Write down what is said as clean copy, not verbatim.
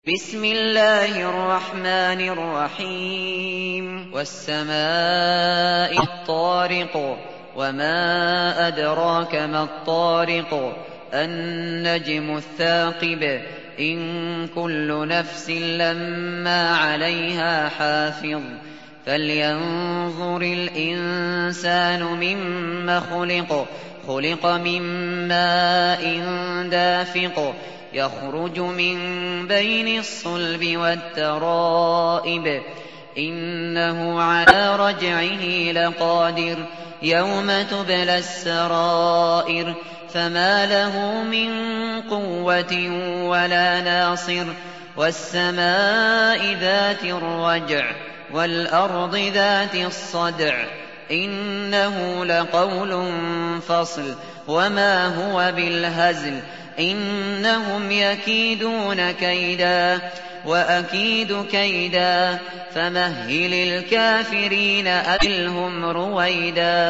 بسم الله الرحمن الرحيم والسماء الطارق وما أدراك ما الطارق النجم الثاقب إن كل نفس لما عليها حافظ فلينظر الإنسان مما خلق من ماء دافق يخرج من بين الصلب والترائب إنه على رجعه لقادر يوم تبلى السرائر فما له من قوة ولا ناصر والسماء ذات الرجع والأرض ذات الصدع إنه لقول فصل وما هو بالهزل إنهم يكيدون كيدا وأكيد كيدا فمهل الكافرين أمهلهم رويدا.